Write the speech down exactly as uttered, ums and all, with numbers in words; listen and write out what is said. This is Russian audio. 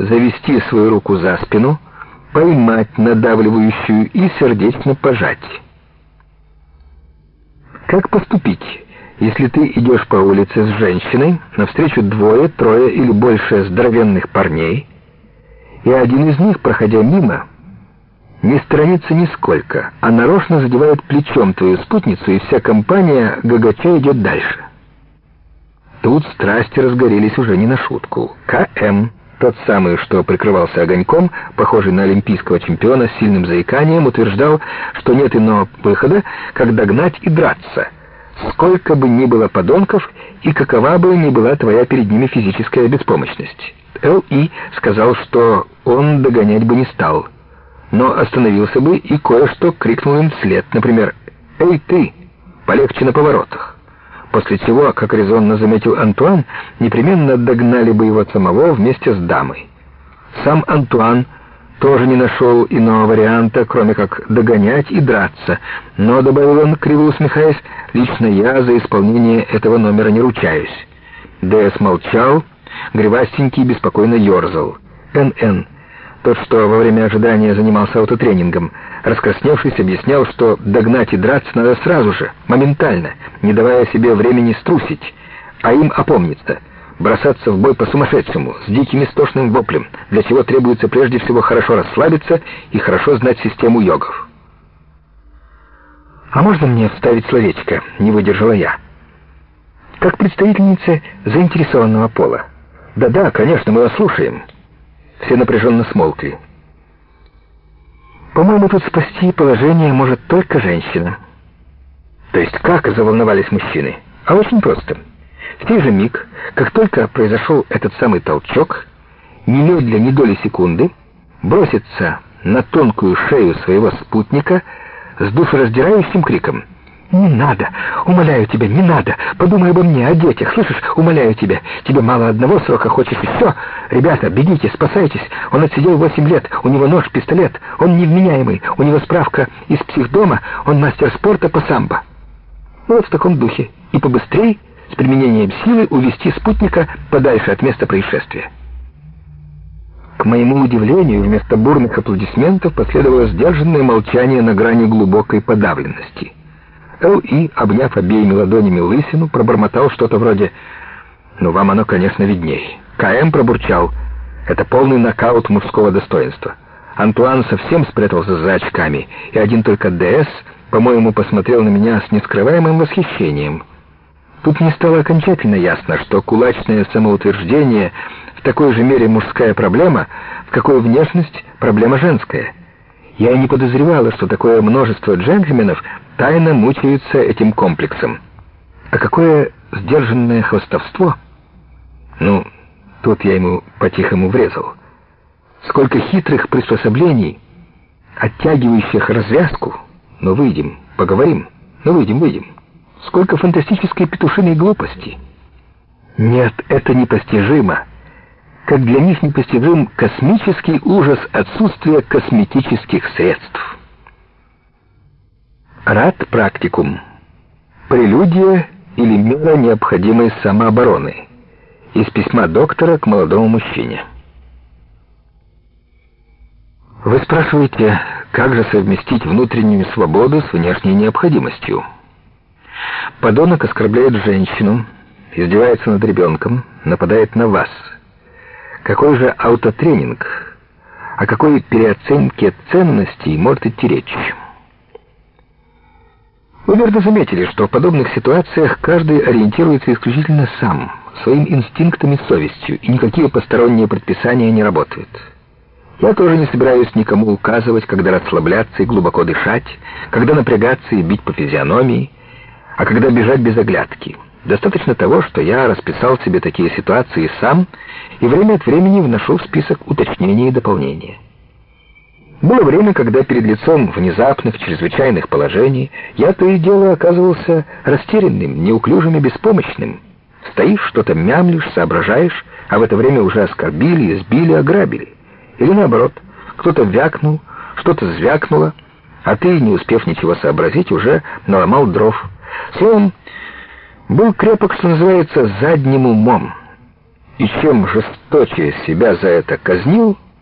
завести свою руку за спину, поймать надавливающую и сердечно пожать. Как поступить, если ты идешь по улице с женщиной, навстречу двое, трое или больше здоровенных парней, и один из них, проходя мимо, не сторонится нисколько, а нарочно задевает плечом твою спутницу, и вся компания гогоча идет дальше? Тут страсти разгорелись уже не на шутку. КМ, тот самый, что прикрывался огоньком, похожий на олимпийского чемпиона с сильным заиканием, утверждал, что нет иного выхода, как догнать и драться, сколько бы ни было подонков и какова бы ни была твоя перед ними физическая беспомощность. Л.И. сказал, что он догонять бы не стал, но остановился бы и кое-что крикнул им вслед, например: «Эй ты, полегче на поворотах!» После чего, как резонно заметил Антуан, непременно догнали бы его самого вместе с дамой. Сам Антуан тоже не нашел иного варианта, кроме как догонять и драться, но, добавил он, криво усмехаясь, лично я за исполнение этого номера не ручаюсь. Д.С. молчал, гривастенький беспокойно ерзал. Н.Н., тот, что во время ожидания занимался аутотренингом, раскрасневшись, объяснял, что догнать и драться надо сразу же, моментально, не давая себе времени струсить, а им опомниться, бросаться в бой по-сумасшедшему, с диким истошным воплем, для чего требуется прежде всего хорошо расслабиться и хорошо знать систему йогов. «А можно мне вставить словечко?» — не выдержала я. «Как представительница заинтересованного пола». «Да-да, конечно, мы вас слушаем». Все напряженно смолкли. «По-моему, тут спасти положение может только женщина». «То есть как?» — заволновались мужчины. «А очень просто. В тот же миг, как только произошел этот самый толчок, немедля ни доли секунды бросится на тонкую шею своего спутника с душераздирающим криком: «Не надо! Умоляю тебя, не надо! Подумай обо мне, о детях, слышишь? Умоляю тебя! Тебе мало одного срока, хочешь еще? Ребята, бегите, спасайтесь! Он отсидел восемь лет, у него нож, пистолет, он невменяемый, у него справка из психдома, он мастер спорта по самбо». Ну вот в таком духе. И побыстрей, с применением силы, увести спутника подальше от места происшествия. К моему удивлению, вместо бурных аплодисментов последовало сдержанное молчание на грани глубокой подавленности. Л.И., обняв обеими ладонями лысину, пробормотал что-то вроде: «Ну, вам оно, конечно, видней». К.М. пробурчал: «Это полный нокаут мужского достоинства». Антуан совсем спрятался за очками, и один только Д.С., по-моему, посмотрел на меня с нескрываемым восхищением. Тут мне стало окончательно ясно, что кулачное самоутверждение в такой же мере мужская проблема, в какой внешность проблема женская. Я и не подозревала, что такое множество джентльменов тайно мучаются этим комплексом. А какое сдержанное хвастовство! Ну, тут я ему по-тихому врезал. Сколько хитрых приспособлений, оттягивающих развязку. Ну, выйдем, поговорим. Ну, выйдем, выйдем. Сколько фантастической петушиной глупости. Нет, это непостижимо. Как для них непостижим космический ужас отсутствия косметических средств. Рад практикум. Прелюдия или мера необходимой самообороны. Из письма доктора к молодому мужчине. Вы спрашиваете, как же совместить внутреннюю свободу с внешней необходимостью? Подонок оскорбляет женщину, издевается над ребенком, нападает на вас. Какой же аутотренинг, о какой переоценке ценностей может идти речь? Вы верно заметили, что в подобных ситуациях каждый ориентируется исключительно сам, своим инстинктом и совестью, и никакие посторонние предписания не работают. Я тоже не собираюсь никому указывать, когда расслабляться и глубоко дышать, когда напрягаться и бить по физиономии, а когда бежать без оглядки. Достаточно того, что я расписал себе такие ситуации сам и время от времени вношу в список уточнений и дополнения. Было время, когда перед лицом внезапных, чрезвычайных положений я то и дело оказывался растерянным, неуклюжим и беспомощным. Стоишь, что-то мямлишь, соображаешь, а в это время уже оскорбили, избили, ограбили. Или наоборот, кто-то вякнул, что-то звякнуло, а ты, не успев ничего сообразить, уже наломал дров. Словом, был крепок, что называется, задним умом. И чем жесточе себя за это казнил,